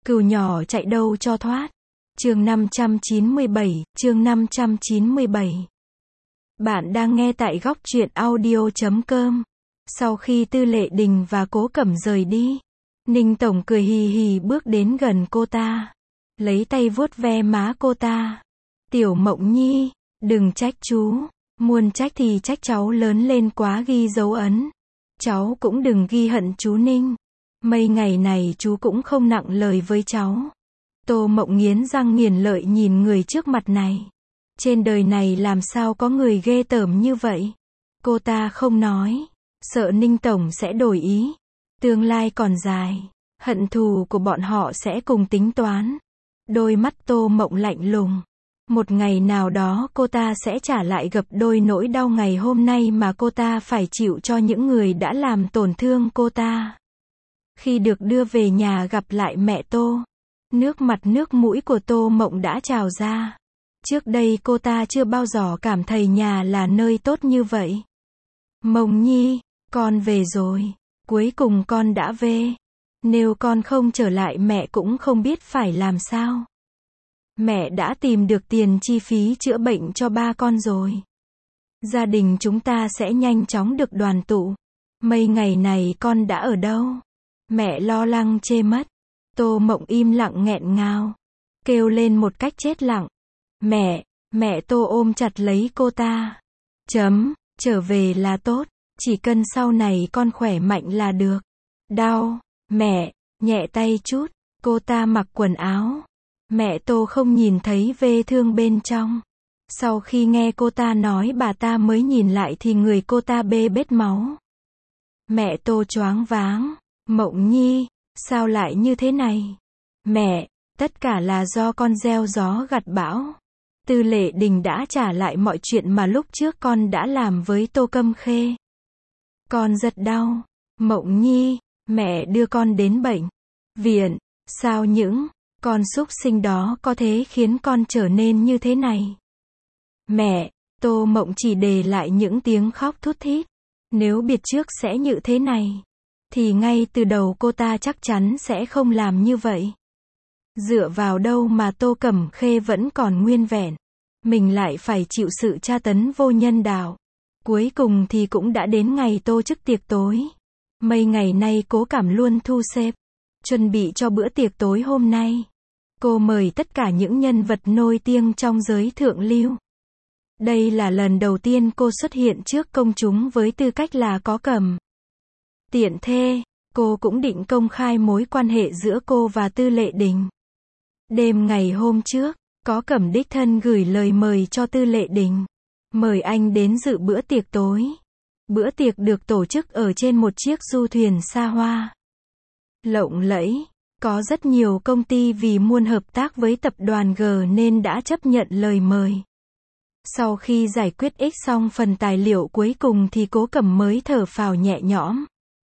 Cừu nhỏ chạy đâu cho thoát. Chương 597, chương 597. Bạn đang nghe tại góc truyện audio.com. Sau khi Tư Lệ Đình và Cố Cẩm rời đi, Ninh Tổng cười hì hì bước đến gần cô ta, lấy tay vuốt ve má cô ta. Tiểu Mộng Nhi, đừng trách chú, muốn trách thì trách cháu lớn lên quá ghi dấu ấn. Cháu cũng đừng ghi hận chú Ninh. Mấy ngày này chú cũng không nặng lời với cháu. Tô Mộng nghiến răng nghiến lợi nhìn người trước mặt này. Trên đời này làm sao có người ghê tởm như vậy? Cô ta không nói, sợ Ninh Tổng sẽ đổi ý. Tương lai còn dài, hận thù của bọn họ sẽ cùng tính toán. Đôi mắt Tô Mộng lạnh lùng. Một ngày nào đó cô ta sẽ trả lại gấp đôi nỗi đau ngày hôm nay mà cô ta phải chịu cho những người đã làm tổn thương cô ta. Khi được đưa về nhà gặp lại mẹ Tô, nước mặt nước mũi của Tô Mộng đã trào ra. Trước đây cô ta chưa bao giờ cảm thấy nhà là nơi tốt như vậy. Mộng Nhi, con về rồi. Cuối cùng con đã về. Nếu con không trở lại mẹ cũng không biết phải làm sao. Mẹ đã tìm được tiền chi phí chữa bệnh cho ba con rồi. Gia đình chúng ta sẽ nhanh chóng được đoàn tụ. Mấy ngày này con đã ở đâu? Mẹ lo lắng chê mất. Tô Mộng im lặng nghẹn ngào, kêu lên một cách chết lặng. Mẹ Tô ôm chặt lấy cô ta. Trở về là tốt, chỉ cần sau này con khỏe mạnh là được. Đau, mẹ, nhẹ tay chút. Cô ta mặc quần áo. Mẹ Tô không nhìn thấy vết thương bên trong. Sau khi nghe cô ta nói bà ta mới nhìn lại thì người cô ta bê bết máu. Mẹ Tô choáng váng. Mộng Nhi, sao lại như thế này? Mẹ, tất cả là do con gieo gió gặt bão. Tư Lệ Đình đã trả lại mọi chuyện mà lúc trước con đã làm với Tô Câm Khê. Con rất đau. Mộng Nhi, mẹ đưa con đến bệnh viện. Sao những con súc sinh đó có thể khiến con trở nên như thế này? Mẹ, Tô Mộng chỉ để lại những tiếng khóc thút thít. Nếu biết trước sẽ như thế này, thì ngay từ đầu cô ta chắc chắn sẽ không làm như vậy. Dựa vào đâu mà Tô Cẩm Khê vẫn còn nguyên vẹn, mình lại phải chịu sự tra tấn vô nhân đạo. Cuối cùng thì cũng đã đến ngày tổ chức tiệc tối. Mấy ngày nay Cố Cảm luôn thu xếp, chuẩn bị cho bữa tiệc tối hôm nay. Cô mời tất cả những nhân vật nổi tiếng trong giới thượng lưu. Đây là lần đầu tiên cô xuất hiện trước công chúng với tư cách là Có Cẩm Tiện thê. Cô cũng định công khai mối quan hệ giữa cô và Tư Lệ Đình. Đêm ngày hôm trước, Có Cẩm đích thân gửi lời mời cho Tư Lệ Đình, mời anh đến dự bữa tiệc tối. Bữa tiệc được tổ chức ở trên một chiếc du thuyền xa hoa, lộng lẫy. Có rất nhiều công ty vì muốn hợp tác với tập đoàn G nên đã chấp nhận lời mời. Sau khi giải quyết xong phần tài liệu cuối cùng thì Cố Cẩm mới thở phào nhẹ nhõm.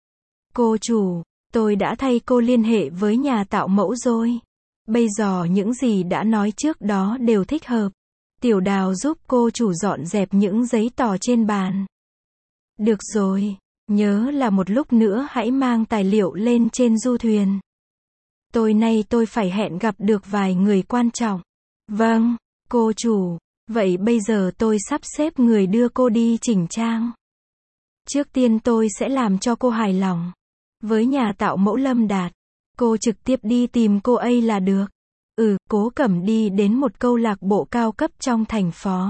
Cô chủ, tôi đã thay cô liên hệ với nhà tạo mẫu rồi. Bây giờ những gì đã nói trước đó đều thích hợp. Tiểu Đào giúp cô chủ dọn dẹp những giấy tờ trên bàn. Được rồi, nhớ là một lúc nữa hãy mang tài liệu lên trên du thuyền. Tối nay tôi phải hẹn gặp được vài người quan trọng. Vâng, cô chủ. Vậy bây giờ tôi sắp xếp người đưa cô đi chỉnh trang. Trước tiên tôi sẽ làm cho cô hài lòng. Với nhà tạo mẫu Lâm Đạt, cô trực tiếp đi tìm cô ấy là được. Cố Cẩm đi đến một câu lạc bộ cao cấp trong thành phố.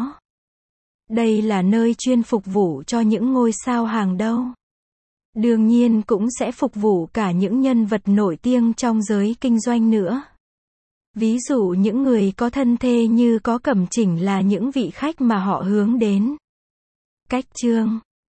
Đây là nơi chuyên phục vụ cho những ngôi sao hàng đầu. Đương nhiên cũng sẽ phục vụ cả những nhân vật nổi tiếng trong giới kinh doanh nữa. Ví dụ những người có thân thê như Có Cẩm Chỉnh là những vị khách mà họ hướng đến. Cách chương